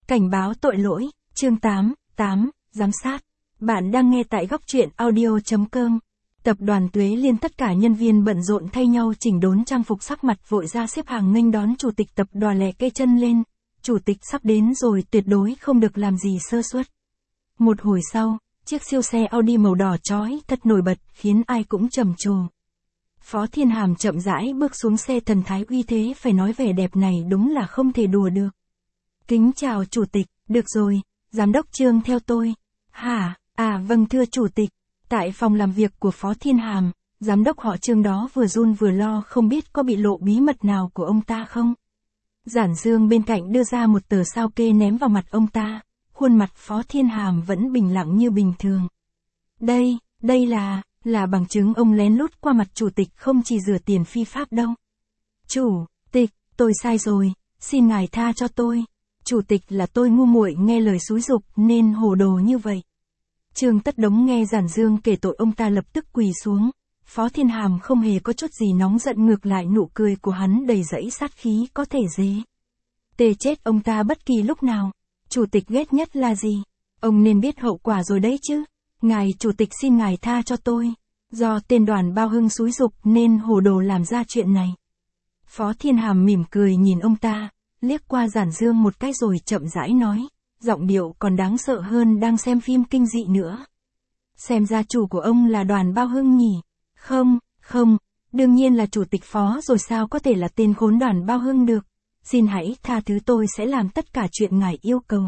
Cảnh báo tội lỗi, chương 8, giám sát. Bạn đang nghe tại góc truyện audio.com. Tập đoàn Tuế Liên tất cả nhân viên bận rộn thay nhau chỉnh đốn trang phục, sắc mặt vội ra xếp hàng nghênh đón chủ tịch tập đoàn, lẹ cây chân lên. Chủ tịch sắp đến rồi, tuyệt đối không được làm gì sơ suất. Một hồi sau, chiếc siêu xe Audi màu đỏ chói thật nổi bật, khiến ai cũng trầm trồ. Phó Thiên Hàm chậm rãi bước xuống xe, thần thái uy thế, phải nói vẻ đẹp này đúng là không thể đùa được. Kính chào chủ tịch, được rồi, giám đốc Trương theo tôi. Hả, vâng thưa chủ tịch. Tại phòng làm việc của Phó Thiên Hàm, giám đốc họ Trương đó vừa run vừa lo không biết có bị lộ bí mật nào của ông ta không. Giản Dương bên cạnh đưa ra một tờ sao kê ném vào mặt ông ta, khuôn mặt Phó Thiên Hàm vẫn bình lặng như bình thường. Đây là bằng chứng ông lén lút qua mặt chủ tịch, không chỉ rửa tiền phi pháp đâu. Chủ tịch, tôi sai rồi, xin ngài tha cho tôi. Chủ tịch, là tôi ngu muội nghe lời xúi giục nên hồ đồ như vậy. Trương Tất Đống nghe Giản Dương kể tội, ông ta lập tức quỳ xuống. Phó Thiên Hàm không hề có chút gì nóng giận, ngược lại nụ cười của hắn đầy dẫy sát khí, có thể tê chết ông ta bất kỳ lúc nào. Chủ tịch ghét nhất là gì? Ông nên biết hậu quả rồi đấy chứ. Ngài chủ tịch, xin ngài tha cho tôi. Do tên Đoàn Bao Hưng xúi giục nên hồ đồ làm ra chuyện này. Phó Thiên Hàm mỉm cười nhìn ông ta, liếc qua Giản Dương một cái rồi chậm rãi nói, giọng điệu còn đáng sợ hơn đang xem phim kinh dị nữa. Xem ra chủ của ông là Đoàn Bao Hưng nhỉ? Không, đương nhiên là chủ tịch Phó rồi, sao có thể là tên khốn Đoàn Bao Hưng được. Xin hãy tha thứ, tôi sẽ làm tất cả chuyện ngài yêu cầu.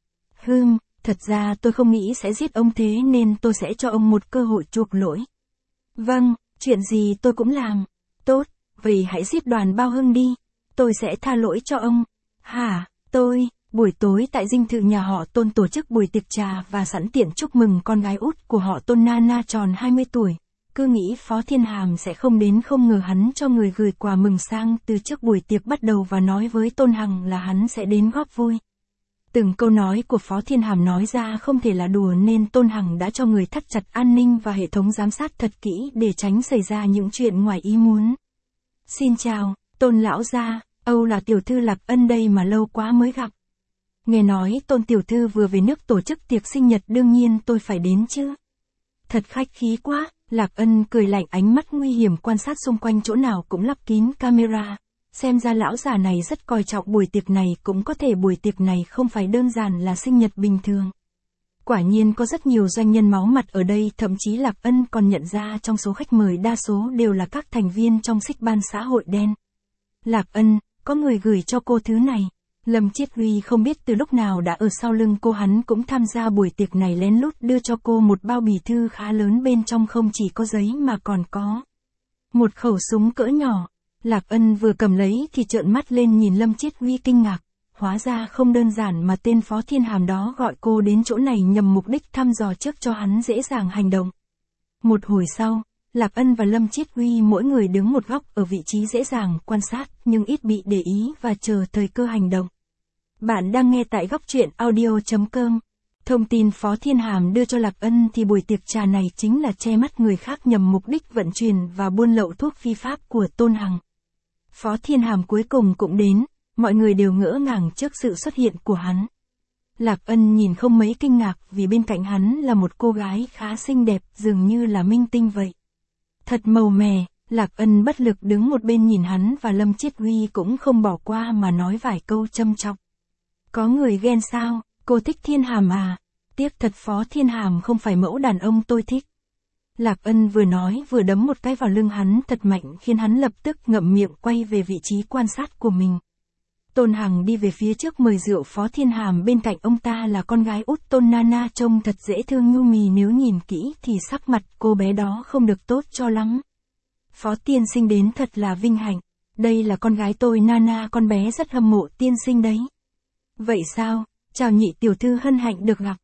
Thật ra tôi không nghĩ sẽ giết ông, thế nên tôi sẽ cho ông một cơ hội chuộc lỗi. Vâng, chuyện gì tôi cũng làm. Tốt, vậy hãy giết Đoàn Bao Hưng đi. Tôi sẽ tha lỗi cho ông. Hả, buổi tối tại dinh thự nhà họ Tôn tổ chức buổi tiệc trà và sẵn tiện chúc mừng con gái út của họ Tôn Nana tròn 20 tuổi. Cứ nghĩ Phó Thiên Hàm sẽ không đến, không ngờ hắn cho người gửi quà mừng sang từ trước buổi tiệc bắt đầu và nói với Tôn Hằng là hắn sẽ đến góp vui. Từng câu nói của Phó Thiên Hàm nói ra không thể là đùa nên Tôn Hằng đã cho người thắt chặt an ninh và hệ thống giám sát thật kỹ để tránh xảy ra những chuyện ngoài ý muốn. Xin chào, Tôn lão gia, Âu là tiểu thư Lạc Ân đây mà, lâu quá mới gặp. Nghe nói Tôn tiểu thư vừa về nước tổ chức tiệc sinh nhật, đương nhiên tôi phải đến chứ. Thật khách khí quá. Lạc Ân cười lạnh, ánh mắt nguy hiểm quan sát xung quanh, chỗ nào cũng lắp kín camera. Xem ra lão già này rất coi trọng buổi tiệc này, cũng có thể buổi tiệc này không phải đơn giản là sinh nhật bình thường. Quả nhiên có rất nhiều doanh nhân máu mặt ở đây, thậm chí Lạc Ân còn nhận ra trong số khách mời đa số đều là các thành viên trong xích ban xã hội đen. Lạc Ân, có người gửi cho cô thứ này. Lâm Chiết Huy không biết từ lúc nào đã ở sau lưng cô, hắn cũng tham gia buổi tiệc này, lén lút đưa cho cô một bao bì thư khá lớn, bên trong không chỉ có giấy mà còn có một khẩu súng cỡ nhỏ. Lạc Ân vừa cầm lấy thì trợn mắt lên nhìn Lâm Chiết Huy kinh ngạc, hóa ra không đơn giản mà tên Phó Thiên Hàm đó gọi cô đến chỗ này nhằm mục đích thăm dò trước cho hắn dễ dàng hành động. Một hồi sau, Lạc Ân và Lâm Chiết Huy mỗi người đứng một góc ở vị trí dễ dàng quan sát nhưng ít bị để ý và chờ thời cơ hành động. Bạn đang nghe tại góc truyện audio.com. Thông tin Phó Thiên Hàm đưa cho Lạc Ân thì buổi tiệc trà này chính là che mắt người khác nhằm mục đích vận chuyển và buôn lậu thuốc phi pháp của Tôn Hằng. Phó Thiên Hàm cuối cùng cũng đến, mọi người đều ngỡ ngàng trước sự xuất hiện của hắn. Lạc Ân nhìn không mấy kinh ngạc vì bên cạnh hắn là một cô gái khá xinh đẹp, dường như là minh tinh vậy. Thật màu mè. Lạc Ân bất lực đứng một bên nhìn hắn và Lâm Chiết Huy cũng không bỏ qua mà nói vài câu châm chọc. Có người ghen sao, cô thích Thiên Hàm à? Tiếc thật Phó Thiên Hàm không phải mẫu đàn ông tôi thích. Lạc Ân vừa nói vừa đấm một cái vào lưng hắn thật mạnh, khiến hắn lập tức ngậm miệng quay về vị trí quan sát của mình. Tôn Hằng đi về phía trước mời rượu Phó Thiên Hàm, bên cạnh ông ta là con gái út Tôn Nana, trông thật dễ thương nhu mì, nếu nhìn kỹ thì sắc mặt cô bé đó không được tốt cho lắm. Phó tiên sinh đến thật là vinh hạnh. Đây là con gái tôi Nana, con bé rất hâm mộ tiên sinh đấy. Vậy sao? Chào nhị tiểu thư, hân hạnh được gặp.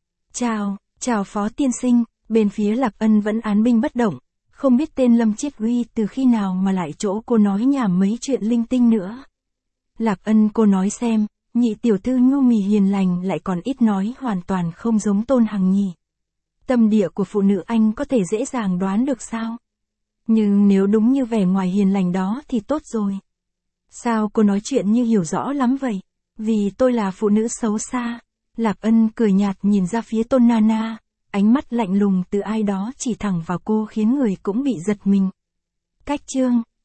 Chào Phó tiên sinh. Bên phía Lạc Ân vẫn án binh bất động, không biết tên Lâm Chiết Huy từ khi nào mà lại chỗ cô nói nhảm mấy chuyện linh tinh nữa. Lạc Ân, cô nói xem, nhị tiểu thư nhu mì hiền lành lại còn ít nói, hoàn toàn không giống Tôn Hằng nhỉ. Tâm địa của phụ nữ anh có thể dễ dàng đoán được sao? Nhưng nếu đúng như vẻ ngoài hiền lành đó thì tốt rồi. Sao cô nói chuyện như hiểu rõ lắm vậy? Vì tôi là phụ nữ xấu xa. Lạc Ân cười nhạt nhìn ra phía Tôn Nana, ánh mắt lạnh lùng từ ai đó chỉ thẳng vào cô khiến người cũng bị giật mình. Cách chương